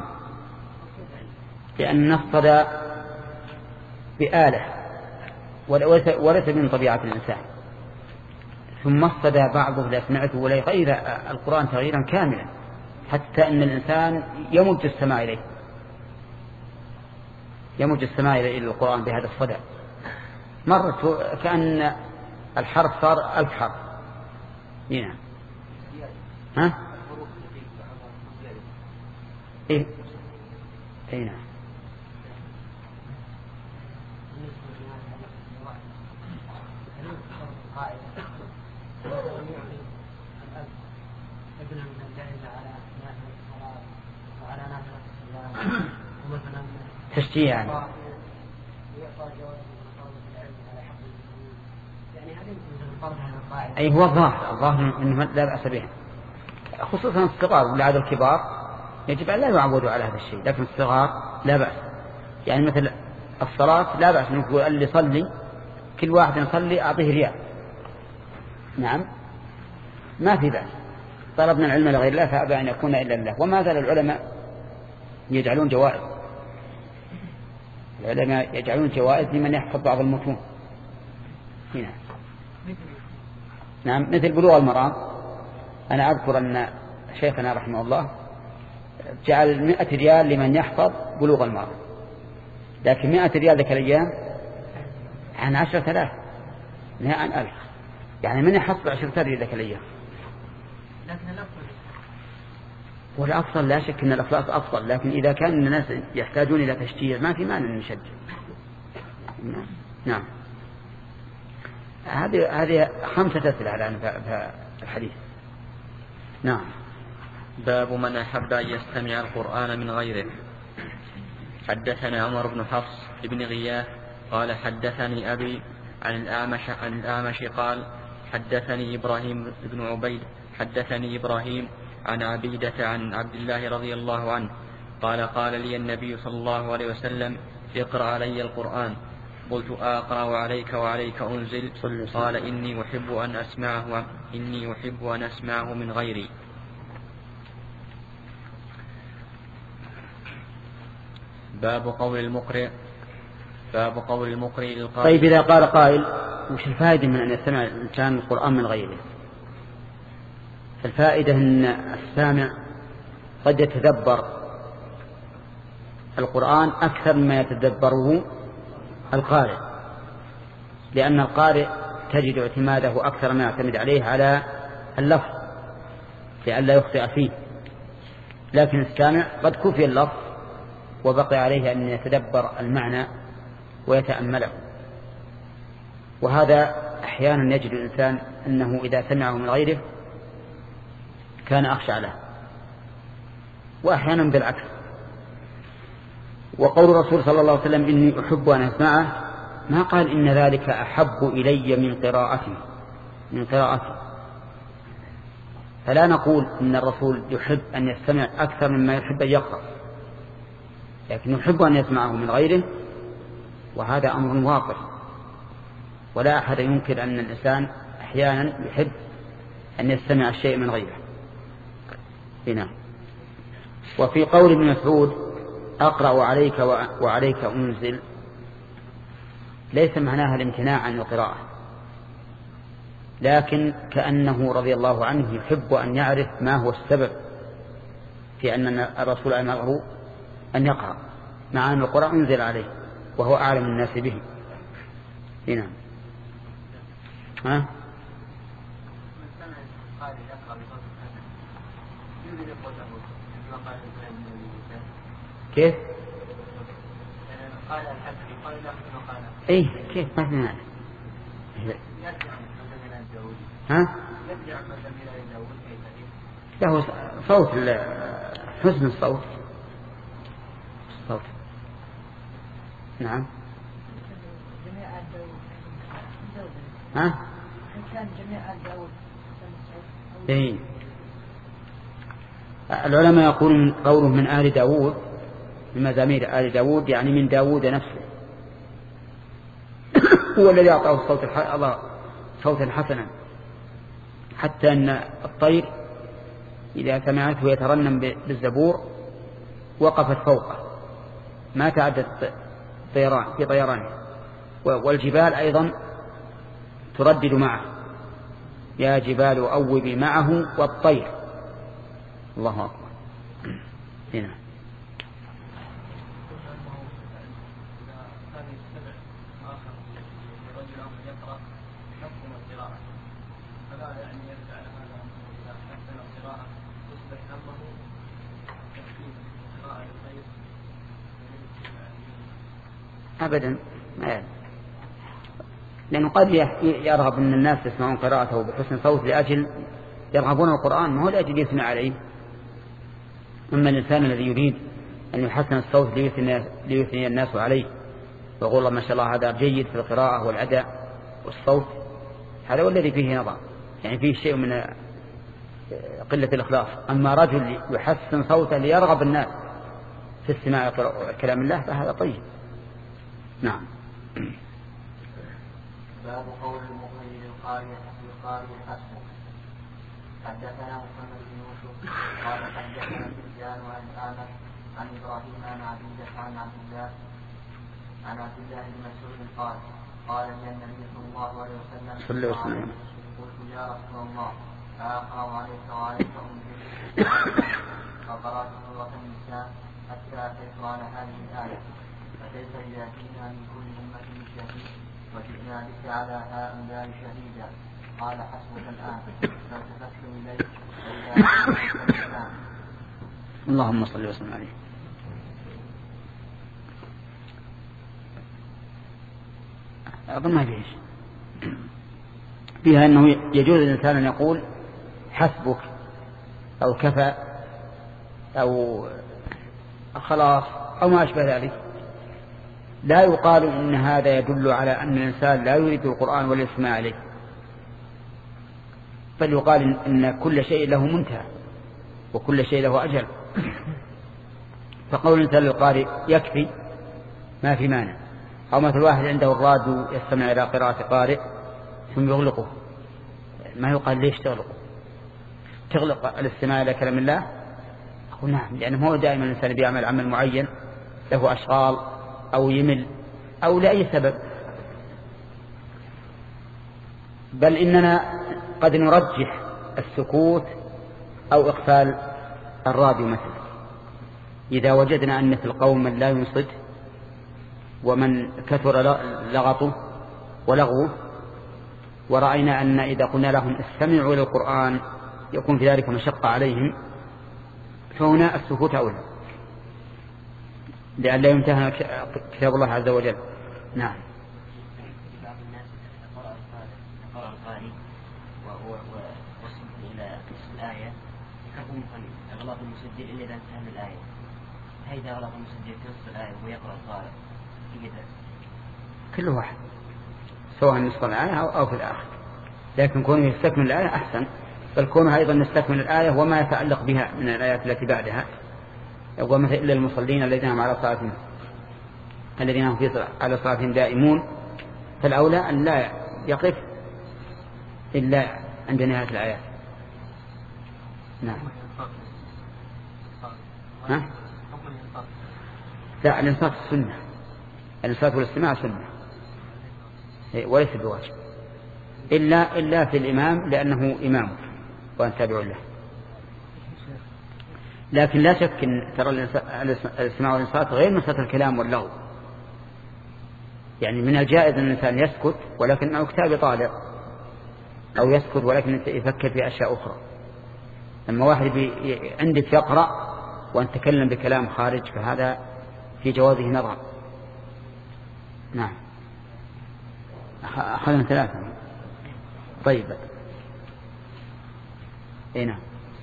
لأن الصدى بآلة وليس من طبيعة الإنسان، ثم الصدى بعضه لا سمعته ولا يغير القرآن تغييرا كاملا حتى أن الإنسان يمج السماع إليه يمج السماع إلى القرآن بهذا الصدى. مرة كأن الحرف صار ألف حرف. هنا ها إيه إيه نعم. تشجيع يعني. أي هو الظاهر الظاهر إنه لا بأس به، خصوصا الصغار ولعاد الكبار يجب أن لا يعودوا على هذا الشيء، لكن الصغار لا بأس. يعني مثل الصلاة لا بأس نقول اللي يصلي كل واحد يصلي أعطيه ريال، نعم ما في بأس. طلبنا العلم لغير الله فأبى أن يكون إلا الله. وما زال العلماء يجعلون جوائز العلماء يجعلون جوائز لمن يحفظ بعض المتون هنا. نعم مثل بلوغ المرام. أنا أذكر أن شيخنا رحمه الله جعل مئة ريال لمن يحفظ بلوغ المرام، لكن مئة ريال ذاك الأيام عن عشرة آلاف لا عن ألف، يعني من يحصل عشرة ريال ذاك الأيام. والأفضل لا شك أن الأفضل أفضل، لكن إذا كان الناس يحتاجون إلى تشجيع ما في مانع نشجع. نعم هذه هذه خمسة أسئلة الآن في الحديث. نعم. باب من أحب أن يستمع القرآن من غيره. حدثنا عمر بن حفص بن غياث قال حدثني أبي عن الأعمش, عن الأعمش قال حدثني إبراهيم بن عبيد حدثني إبراهيم عن عبيدة عن عبد الله رضي الله عنه قال قال لي النبي صلى الله عليه وسلم اقرأ علي القرآن. قلت أقرأ عليك وعليك أنزل؟ قال إني أحب أن أسمعه إني أحب أن أسمعه من غيري. باب قول المقرئ باب قول المقرئ للقارئ. طيب إذا قال قائل وش الفائدة من أن يستمع الإنسان القرآن من غيره؟ الفائدة أن السامع قد يتدبر القرآن أكثر مما يتدبره القارئ، لأن القارئ تجد اعتماده أكثر ما يعتمد عليه على اللفظ لئلا يخطئ فيه، لكن السامع قد كفي اللفظ وبقي عليه أن يتدبر المعنى ويتأمله. وهذا أحيانا يجد الإنسان أنه إذا سمعه من غيره كان أخشع له، وأحيانا بالعكس. وقول الرسول صلى الله عليه وسلم إني أحب أن أسمعه ما قال إن ذلك أحب إلي من قراءتي من قراءتي فلا نقول إن الرسول يحب أن يستمع أكثر مما يحب أن يقرأ، لكن يحب أن يسمعه من غيره، وهذا أمر واقع ولا أحد ينكر أن الإنسان أحيانا يحب أن يستمع الشيء من غيره. هنا وفي قول ابن مسعود أقرأ عليك وعليك أنزل ليس معناها الامتناع عن القراءة، لكن كأنه رضي الله عنه يحب أن يعرف ما هو السبب في أن الرسول أمره أن يقرأ مع أن القرآن أنزل عليه وهو أعلم الناس به. هنا ها كيف ايه كيف ما فهمنا ها له صوت حسن الصوت صوت نعم ها ايه العلماء يقولون قوله من آل داود بمزامير آل داود يعني من داود نفسه هو الذي أعطاه الصوت الله صوتا حسنا، حتى أن الطير إذا سمعته يترنم بالزبور وقفت فوقه ما تعدت طيران في طيرانه، والجبال أيضا تردد معه يا جبال أوبي معه والطير. الله أكبر. هنا أبدا ما يعني. لأنه قد يرغب أن الناس يسمعون قراءته بحسن صوت لأجل يرغبون القرآن ما هو لأجل يسمع عليه. أما الإنسان الذي يريد أن يحسن الصوت ليثني الناس عليه ويقول الله ما شاء الله هذا جيد في القراءة والأداء والصوت، هذا هو الذي فيه نظر يعني فيه شيء من قلة الإخلاص. أما رجل يحسن صوته ليرغب الناس في استماع كلام الله فهذا طيب. نعم. باب قول المقرئ للقارئ للقارئ حسبه. حدثنا محمد بن يوسف قال حدثنا سفيان عن الأعمش عن إبراهيم عن عبيدة عن عبد الله عن عبد الله بن مسعود قال قال لي النبي صلى الله عليه وسلم صلى الله عليه وسلم قلت يا رسول الله أقرأ عليك وعليك أنزل فقرأت سورة النساء حتى أتيت على هذه الآية فكيف إذا جئنا من كل أمة بشهيد وجئنا بك على هؤلاء شهيدا قال حسبك الآن فالتفت إليه فإذا الآن. اللهم صل وسلم عليه. أظن ما فيش فيها أنه يجوز الإنسان أن يقول حسبك أو كفى أو خلاص أو ما أشبه ذلك، لا يقال إن هذا يدل على أن الإنسان لا يريد القرآن ولا يسمع عليه، بل يقال إن كل شيء له منتهى وكل شيء له أجل. فقول الإنسان للقارئ يكفي ما في مانع، أو مثل واحد عنده الراديو يستمع إلى قراءة قارئ ثم يغلقه، ما يقال ليش تغلقه؟ تغلق الاستماع إلى كلام الله؟ أقول نعم، لأنه هو دائما الإنسان بيعمل عمل معين له أشغال أو يمل أو لأي سبب. بل إننا قد نرجح السكوت أو إقفال الراديو مثلا إذا وجدنا أن في القوم من لا ينصت ومن كثر لغطه ولغوه، ورأينا أن إذا قلنا لهم استمعوا إلى القرآن يكون في ذلك مشقة عليهم، فهنا السكوت أولى لأن لا يمتهن كتاب الله عز وجل. نعم. بعض الناس قرأ القارئ وهو وصل إلى نصف الآية يكون أغلاط المسجل إلا إذا انتهى من الآية، هيدا أغلاط المسجل في نصف الآية وهو يقرأ القارئ كذا كل واحد سواء نصف الآية أو في الآخر، لكن كونه يستكمل الآية أحسن، بل كونه أيضا يستكمل الآية وما يتعلق بها من الآيات التي بعدها، ومثل إلا المصلين الذين هم على صلاتهم الذين هم في على صلاتهم دائمون، فالأولى أن لا يقف إلا عند نهاية الآيات. نعم. ها؟ لا، الإنصات السنة، الإنصات والاستماع سنة وليس بواجب إلا إلا في الإمام لأنه إمام وأن تابعوا له. لكن لا شك أن ترى الاستماع والإنصات غير مسألة الكلام واللغو، يعني من الجائز أن الإنسان يسكت ولكنه كتاب طالع، أو يسكت ولكن يفكر في أشياء أخرى. لما واحد عندك يقرأ وأن تكلم بكلام خارج فهذا في جوازه نظر. نعم. أخذنا ثلاثة. طيب. اي نعم.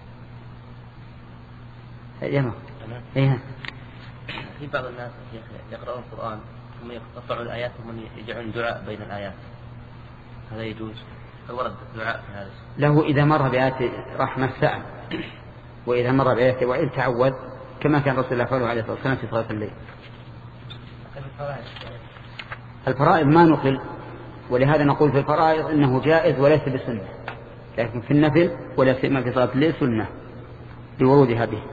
يما. اي. في بعض الناس يقرؤون القرآن ثم يقطعون الآيات ثم يجعلون دعاء بين الآيات، هذا يجوز؟ هل ورد دعاء في هذا؟ له إذا مر بآيات رحمة سأل، وإذا مر بآيات وعيد تعوذ، كما كان رسول الله فعله عليه الصلاة والسلام في صلاة الليل. الفرائض ما نقل، ولهذا نقول في الفرائض إنه جائز وليس بسنة، لكن في النفل ولا سيما في صلاة الليل سنة لورودها به.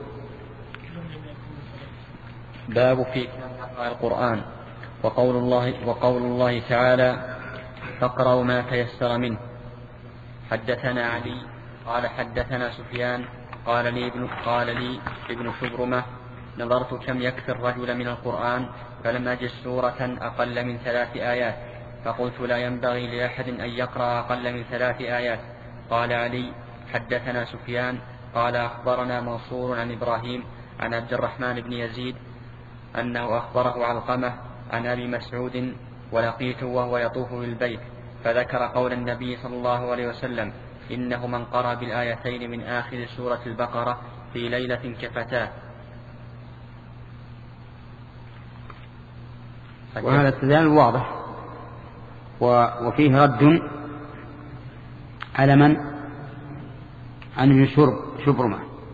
باب في القرآن وقول الله وقول الله تعالى فاقرأوا ما تيسر منه. حدثنا علي قال حدثنا سفيان قال لي ابن قال لي ابن شبرمة نظرت كم يكفي الرجل من القرآن فلم أجد سورة أقل من ثلاث آيات، فقلت لا ينبغي لأحد أن يقرأ أقل من ثلاث آيات. قال علي حدثنا سفيان قال أخبرنا منصور عن إبراهيم عن عبد الرحمن بن يزيد أنه أخبره علقمة عن أبي مسعود ولقيته وهو يطوف بالبيت فذكر قول النبي صلى الله عليه وسلم إنه من قرأ بالآيتين من آخر سورة البقرة في ليلة كفتاه. وهذا استدلال واضح وفيه رد على من عن ابن شرب شبرمة،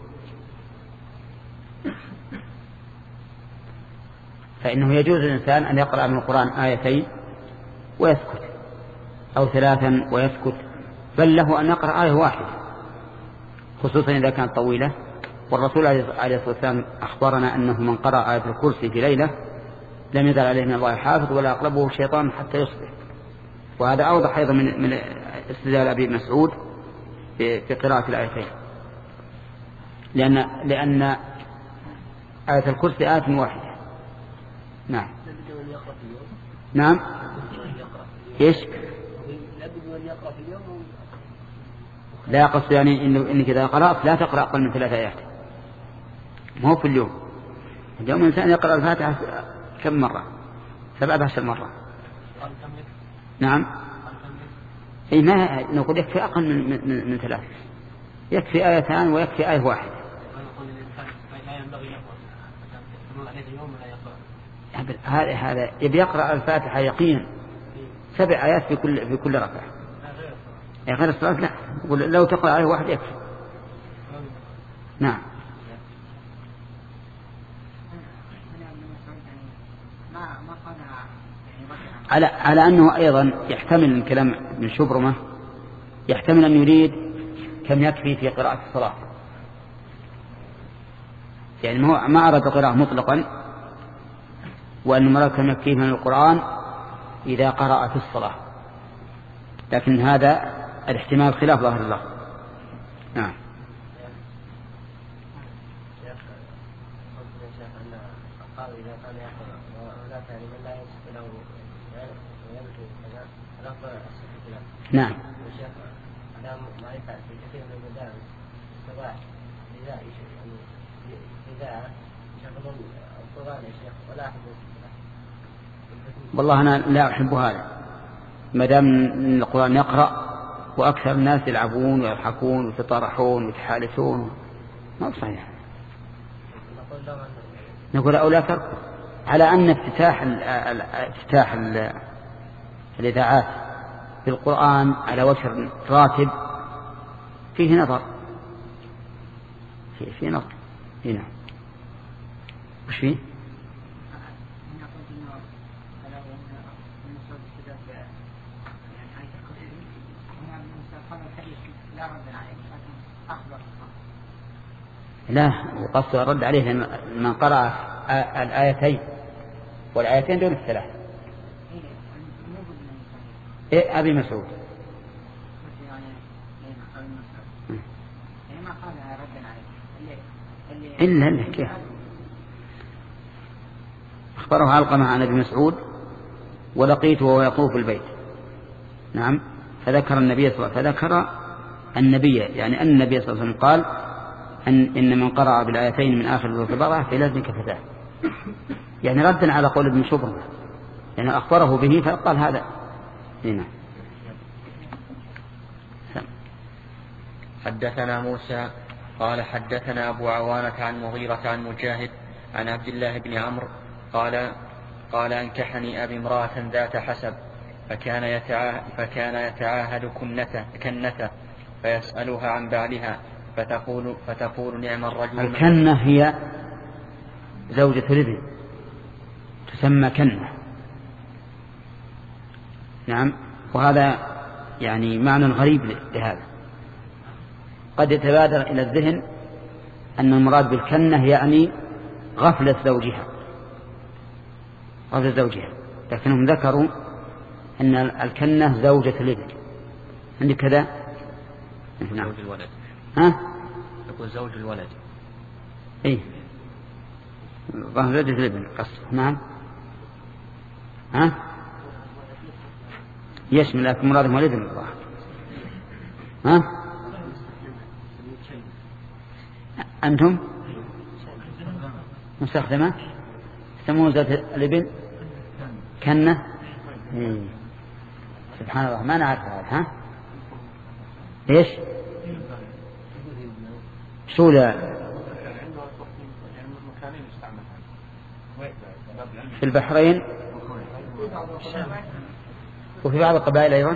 فإنه يجوز للإنسان أن يقرأ من القرآن آيتين ويسكت أو ثلاثا ويسكت، بل له أن يقرأ آية واحدة خصوصا إذا كانت طويلة. والرسول عليه الصلاة والسلام أخبرنا أنه من قرأ آية الكرسي في ليلة لم يزل عليه من الله حافظ ولا أقربه الشيطان حتى يصبح. وهذا أوضح أيضا من, من استدلال أبي مسعود في قراءة الآيتين، لأن, لأن آية الكرسي آية واحدة. نعم. نعم. إيش؟ لا يقصد يعني إنه إنك إذا قرأت لا تقرأ أقل من ثلاث آيات، ما هو في اليوم. اليوم الإنسان يقرأ الفاتحة كم مرة؟ سبعة عشر مرة. نعم. أي ما نقول يكفي أقل من من, من ثلاث، يكفي آيتان ويكفي آية واحدة. هذا هذا يبي يقرأ الفاتحة يقينا سبع آيات في كل في كل ركعة. يعني غير الصلاة لا، يقول لو تقرأ عليه واحد يكفي. نعم. على على أنه أيضا يحتمل الكلام من شبرمة، يحتمل أن يريد كم يكفي في قراءة الصلاة، يعني ما أراد القراءة مطلقا، وأن المراد كم يكفي من القرآن إذا قرأ في الصلاة، لكن هذا الاحتمال خلاف ظاهر الله. نعم. نعم. والله أنا لا أحب هذا، ما دام القرآن يقرأ وأكثر الناس يلعبون ويضحكون ويتطرحون ويتحالثون، ما صحيح. نقول أو لا ترك، على أن افتتاح افتتاح الإذاعات بالقرآن على وجه راتب فيه نظر، فيه, فيه نظر هنا. وش فيه؟ لا، وقصد الرد عليه من قرأ الآيتين، والآيتين دون الثلاث. إيه أبي مسعود إلا إلا كيف أخبره علقمة عن أبي مسعود ولقيته وهو يطوف البيت. نعم. فذكر النبي صلى الله عليه وسلم فذكر النبي يعني أن النبي صلى الله عليه وسلم قال أن إن من قرأ بالآيتين من آخر سورة البقرة فلازم كفتاه، يعني ردا على قول ابن شبر، يعني أخبره به فقال هذا. هنا. حدثنا موسى قال حدثنا أبو عوانة عن مغيرة عن مجاهد عن عبد الله بن عمرو قال قال أنكحني أبي امرأة ذات حسب فكان يتعاهد, فكان يتعاهد كنته, كنته فيسألها عن بعلها فتقول, فتقول نعم الرجل. الكنة هي زوجة الابن تسمى كنة. نعم. وهذا يعني معنى غريب لهذا، قد يتبادر إلى الذهن أن المراد بالكنة يعني غفلة زوجها غفلة زوجها لكنهم ذكروا أن الكنة زوجة الابن. عندي كذا. نعم. زوج الولد. ها؟ يقول زوج الولد. إيه زوجة الابن قصد. نعم. ها؟ يشمل لكن مراد الولد من الله. ها؟ أنتم مستخدمة سموه زوجة الابن كنة. إيه. سبحان الله ما نعرف هذا. ها ايش شو لا في البحرين وفي بعض القبائل ايضا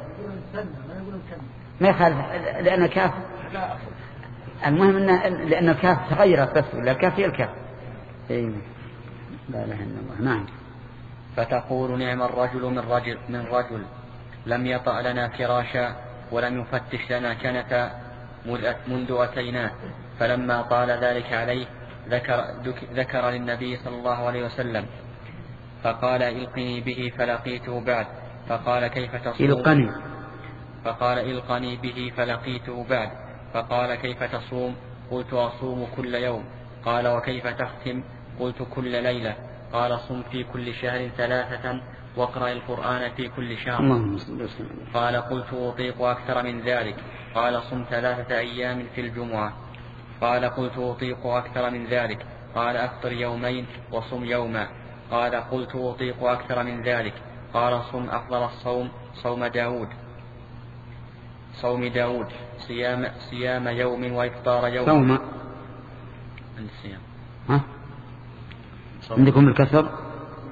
ما يخالف لان الكاف المهم انه لان الكاف تغيرت بس ولا الكاف هي الكاف. إيه. لا اله الا الله. نعم. فتقول نعم الرجل من رجل من رجل لم يطأ لنا فراشا ولم يفتش لنا كنفا منذ أتيناه. فلما طال ذلك عليه ذكر, ذكر للنبي صلى الله عليه وسلم فقال إلقني به فلقيته بعد. فقال كيف تصوم؟ إلقني. فقال إلقني به فلقيته بعد. فقال كيف تصوم؟ قلت أصوم كل يوم. قال وكيف تختم؟ قلت كل ليلة. قال صم في كل شهر ثلاثة واقرأ القرآن في كل شهر. قال قلت أطيق أكثر من ذلك. قال صم ثلاثة أيام في الجمعة. قال قلت أطيق أكثر من ذلك. قال أفطر يومين وصم يوما. قال قلت أطيق أكثر من ذلك. قال صم أفضل الصوم صوم داود صوم داود صيام, صيام يوم وإفطار يوم. صوم عند الصيام. ها؟ عندكم الكسر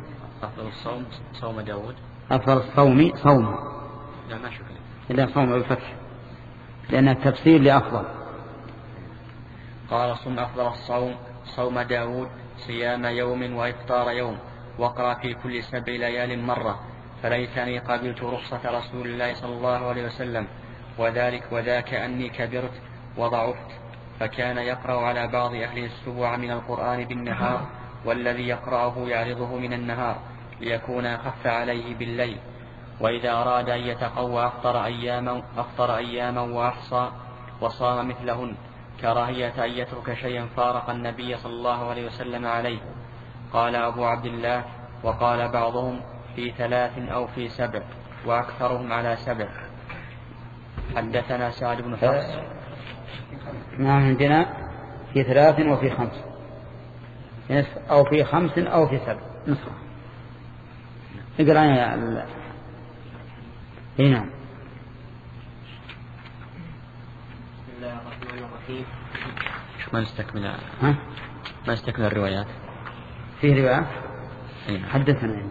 أفضل الصوم صوم داود. أفضل الصوم صوم لا ما شكرا إلا صوم بالفتح لأنها تفسير لأفضل. قال صم أفضل الصوم صوم داود صيام يوم وإفطار يوم واقرأ في كل سبع ليال مرة فليتني قبلت رخصة رسول الله صلى الله عليه وسلم وذلك وذاك أني كبرت وضعفت فكان يقرأ على بعض أهل السبوع من القرآن بالنهار والذي يقرأه يعرضه من النهار ليكون أخف عليه بالليل وإذا أراد أن يتقوى أفطر أياما, أفطر أياما وأحصى وصام مثلهن كراهية أن يترك شيئا فارق النبي صلى الله عليه وسلم عليه. قال أبو عبد الله وقال بعضهم في ثلاث أو في سبع وأكثرهم على سبع. حدثنا سعد بن حفص. ما عندنا في ثلاث وفي خمس أو في خمس أو في سبع نسخة. اقرأ يا ال... هنا. بسم الله الرحمن الرحيم. ما نستكمل ها؟ ما نستكمل الروايات. فيه رواية هنا. حدثنا يعني.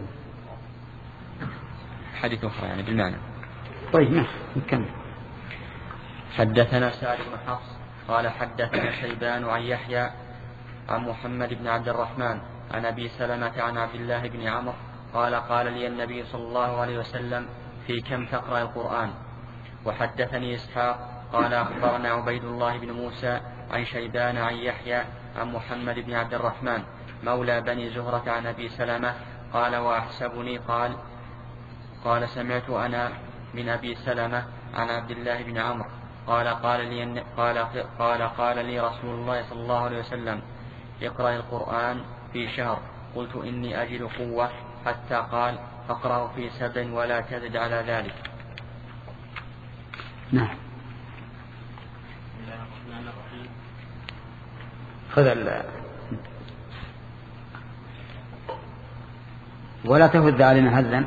حديث أخرى يعني بالمعنى. طيب نعم نكمل. حدثنا سعد بن حفص قال حدثنا شيبان عن يحيى عن محمد بن عبد الرحمن عن أبي سلمة عن عبد الله بن عمرو قال قال لي النبي صلى الله عليه وسلم في كم تقرأ القرآن. وحدثني إسحاق قال أخبرنا عبيد الله بن موسى عن شيبان عن يحيى عن محمد بن عبد الرحمن مولى بني زهرة عن أبي سلمة قال وأحسبني قال قال سمعت أنا من أبي سلمة عن عبد الله بن عمرو قال قال لي قال قال قال لي رسول الله صلى الله عليه وسلم اقرأ القرآن في شهر قلت إني أجد قوة حتى قال اقرأ في سبع ولا تزد على ذلك. نعم. خذ ال ولا تهد علينا هذا.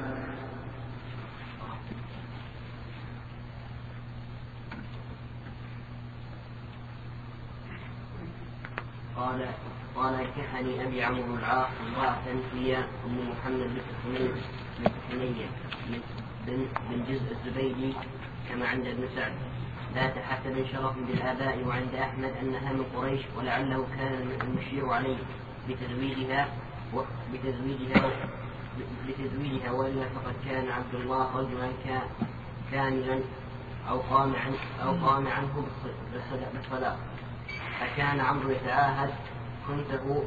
قال قال كحني أبي عمرو بن العاص امرأة هي أم محمد بن حنية بن بن جزء الزبيدي كما عند ابن سعد ذات حسب شرف بالآباء وعند أحمد أنها من قريش ولعله كان المشير عليه بتزويجها بتزويجها بتزويجها وإلا فقد كان عبد الله رجلا كاملا أو قام عنه أو قام عنه بالصلاة فكان عمرو يتعاهد كنته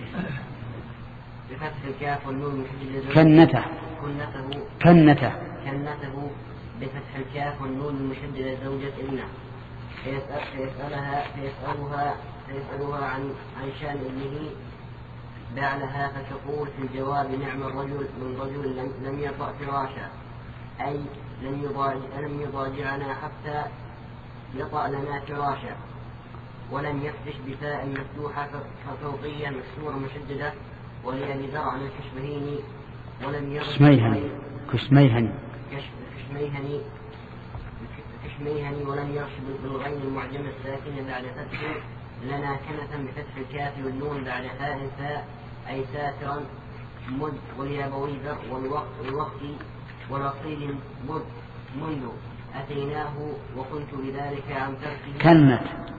بفتح الكاف والنون كنته كنته كنته كنته بفتح الكاف والنون المشددة زوجة ابنه فيسأل فيسألها فيسألها فيسألها عن عن شأن ابنه بعلها فتقول في الجواب نعم الرجل من رجل لم, لم يطأ فراشا أي لم يضاجع لم يضاجعنا حتى يطأ لنا فراشا ولم يفتش بتاء مفتوحة كفوقية مكسورة مشددة ولأبي ذر عن الكشمهيني ولم يرد كشميهني كشميهني كشميهني كشميهني ولم يرشد بالغين المعجمة الساكنة بعد فتح لنا كنة بفتح الكاف والنون بعد هاء فاء أي ساترا مد وليابوي ذر والوقت والوقت والرصيد مد منذ أتيناه وكنت بذلك عن تركه كنت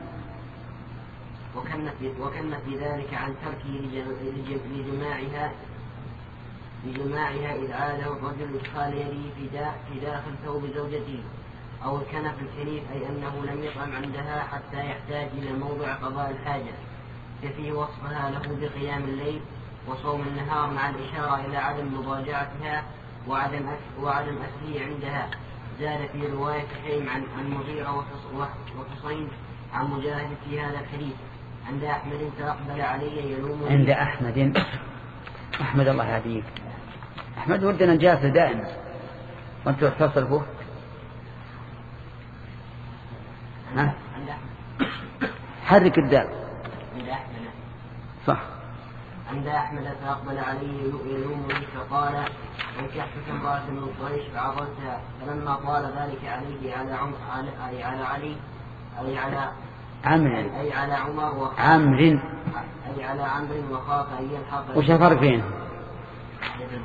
وكنت وكنت بذلك عن تركه لجماعها لجماعها إذ عاده الرجل إدخال يده في داخل ثوب زوجته أو الكنف الكنيف أي أنه لم يطعم عندها حتى يحتاج إلى موضع قضاء الحاجة ففيه وصفها له بقيام الليل وصوم النهار مع الإشارة إلى عدم مضاجعتها وعدم وعدم أكله عندها. زاد في رواية حلم عن عن مغيرة وحصين عن مجاهد في هذا الحديث عند أحمد فأقبل علي يلومني عند أحمد أحمد الله يهديك أحمد ودنا جالس دائما وأنت تتصل به ها حرك الدال عند أحمد صح عند أحمد فأقبل عليه يلومني فقال أنكحتك امرأة من قريش فعرضتها فلما قال ذلك عليه على عمر أي على علي أي على عمرو أي على عمر عمرو أي على عمرو وخاف أن يلحق وش الفرق بينهم؟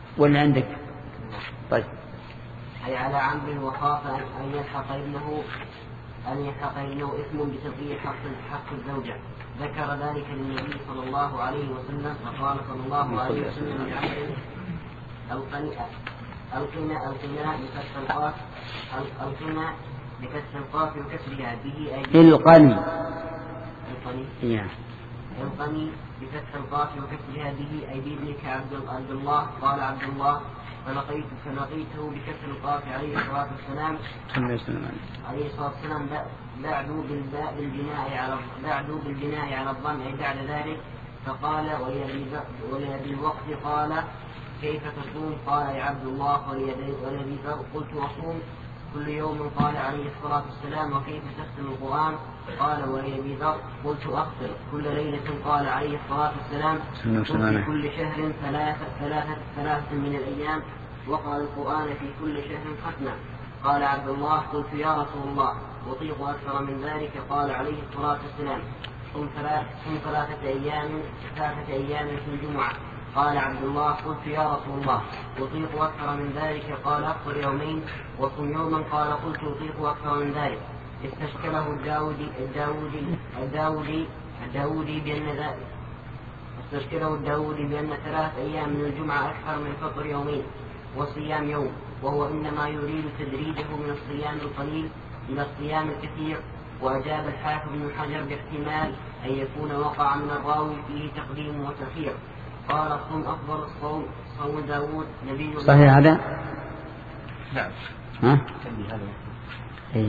ولا عندك؟ طيب. أي على عمد وخاف أن يلحق ابنه أن يلحق ابنه إثم بتضييع حق حق الزوجة. ذكر ذلك للنبي صلى الله عليه وسلم فقال صلى الله عليه وسلم لعمر القنا القنا القنا بفتح القاف القنا بفتح القاف وكسرها به أي القني القني القني بفتح القاف وكسرها به أي بابنك عبد الله. قال عبد الله فلقيت فلقيته بكسر القاف عليه الصلاة والسلام عليه الصلاة والسلام بعدوا بالباء بالبناء على بعدوا بالبناء على الضم أي بعد ذلك. فقال ولأبي الوقت قال كيف تصوم؟ قال يا عبد الله. ولأبي ذر قلت أصوم كل يوم. قال عليه الصلاة والسلام وكيف تختم القرآن؟ قال ولأبي ذر قلت أفطر كل ليلة. قال عليه الصلاة والسلام في كل شهر ثلاثة ثلاثة ثلاثة من الأيام وقرأ القرآن في كل شهر ختمة. قال عبد الله قلت يا رسول الله أطيق أكثر من ذلك؟ قال عليه الصلاة والسلام صم ثلاثة أيام ثلاثة أيام في الجمعة. قال عبد الله قلت يا رسول الله أطيق أكثر من ذلك؟ قال أفطر يومين وصم يوما. قال قلت أطيق أكثر من ذلك. استشكله الداودي الداودي الداودي الداودي بأن ذلك استشكله الداودي بأن ثلاث أيام من الجمعة أكثر من فطر يومين وصيام يوم، وهو إنما يريد تدريجه من الصيام القليل إلى الصيام الكثير. وأجاب الحافظ بن حجر باحتمال أن يكون وقع من الراوي فيه تقديم وتأخير. قال الصوم أفضل الصوم صوم داود نبي الله. صحيح هذا؟ نعم. ها؟ إيه.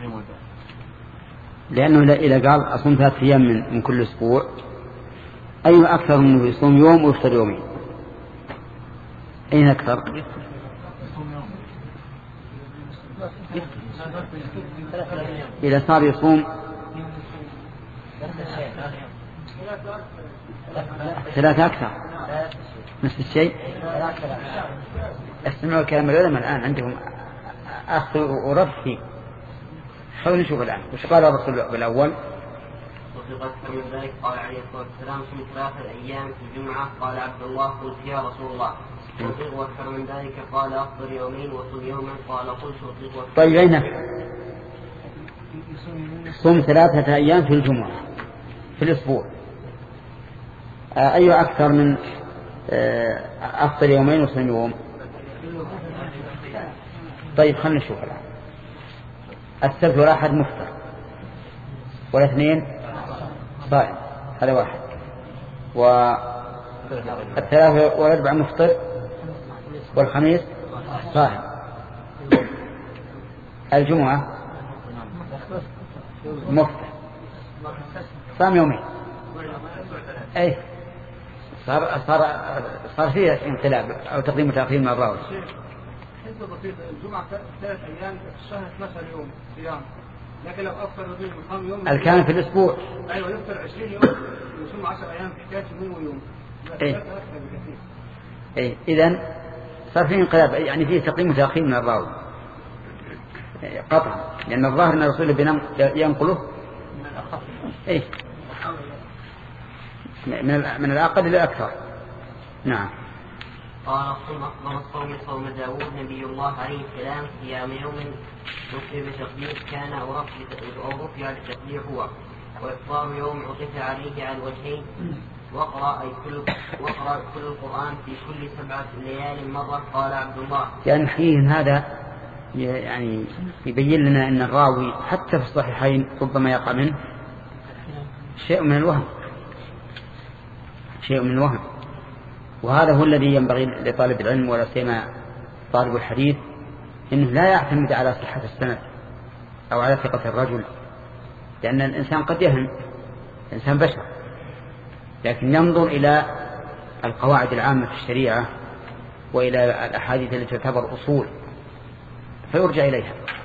لأنه إذا قال أصوم ثلاثة أيام من, من كل أسبوع أي أكثر منه يصوم يوم ويفطر يومين؟ أين أكثر؟ إذا صار يصوم ثلاثة أكثر نفس الشيء. استمعوا كلام العلماء الآن عندهم أخذ ورد فيه. خلونا نشوف الآن وش قال الرسول بالأول. وفي أكثر من ذلك قال عليه الصلاة والسلام صم ثلاثة أيام في الجمعة. قال عبد الله قلت يا رسول الله أطيق أكثر من ذلك؟ قال أفطر يومين وصم يوما. قال قلت أطيق أكثر. طيب أين صم ثلاثة أيام في الجمعة في الأسبوع أي أكثر من أفطر يومين وصم يوم؟ طيب خلنا نشوف الآن. السبت والأحد مفطر والاثنين صائم هذا واحد، والثلاثة والأربعة مفطر والخميس صائم. الجمعة مفطر صام يومين. أي صار صار صار فيه انقلاب أو تقديم وتأخير من الراوي. حسب بسيط الجمعة ثلاث أيام في الشهر اثناشر يوم صيام، لكن لو أفطر يوم يوم الكامل في الأسبوع أيوة يفطر عشرين يوم ويصوم عشر أيام في حكاية يوم ويوم. إيه إيه إذن صار فيه انقلاب يعني فيه تقديم وتأخير من الراوي قطعا، لأن الظاهر أن الرسول ينقله إيه من من الأقل إلى الأكثر. نعم. قال الصوم أفضل الصوم صوم داود نبي الله عليه السلام صيام يوم نصب بتقدير كان أو رفع للتقدير هو، وإفطار يوم عطف عليه على الوجهين. وقرأ أي كل وقرأ كل القرآن في كل سبعة ليال مرة. قال عبد الله يعني حين هذا يعني يبين لنا أن الراوي حتى في الصحيحين ربما يقع منه شيء من الوهم شيء من الوهم وهذا هو الذي ينبغي لطالب العلم ولا سيما طالب الحديث إنه لا يعتمد على صحة السند أو على ثقة الرجل، لأن الإنسان قد يهم، الإنسان بشر، لكن ينظر إلى القواعد العامة في الشريعة وإلى الأحاديث التي تعتبر أصول فيرجع إليها.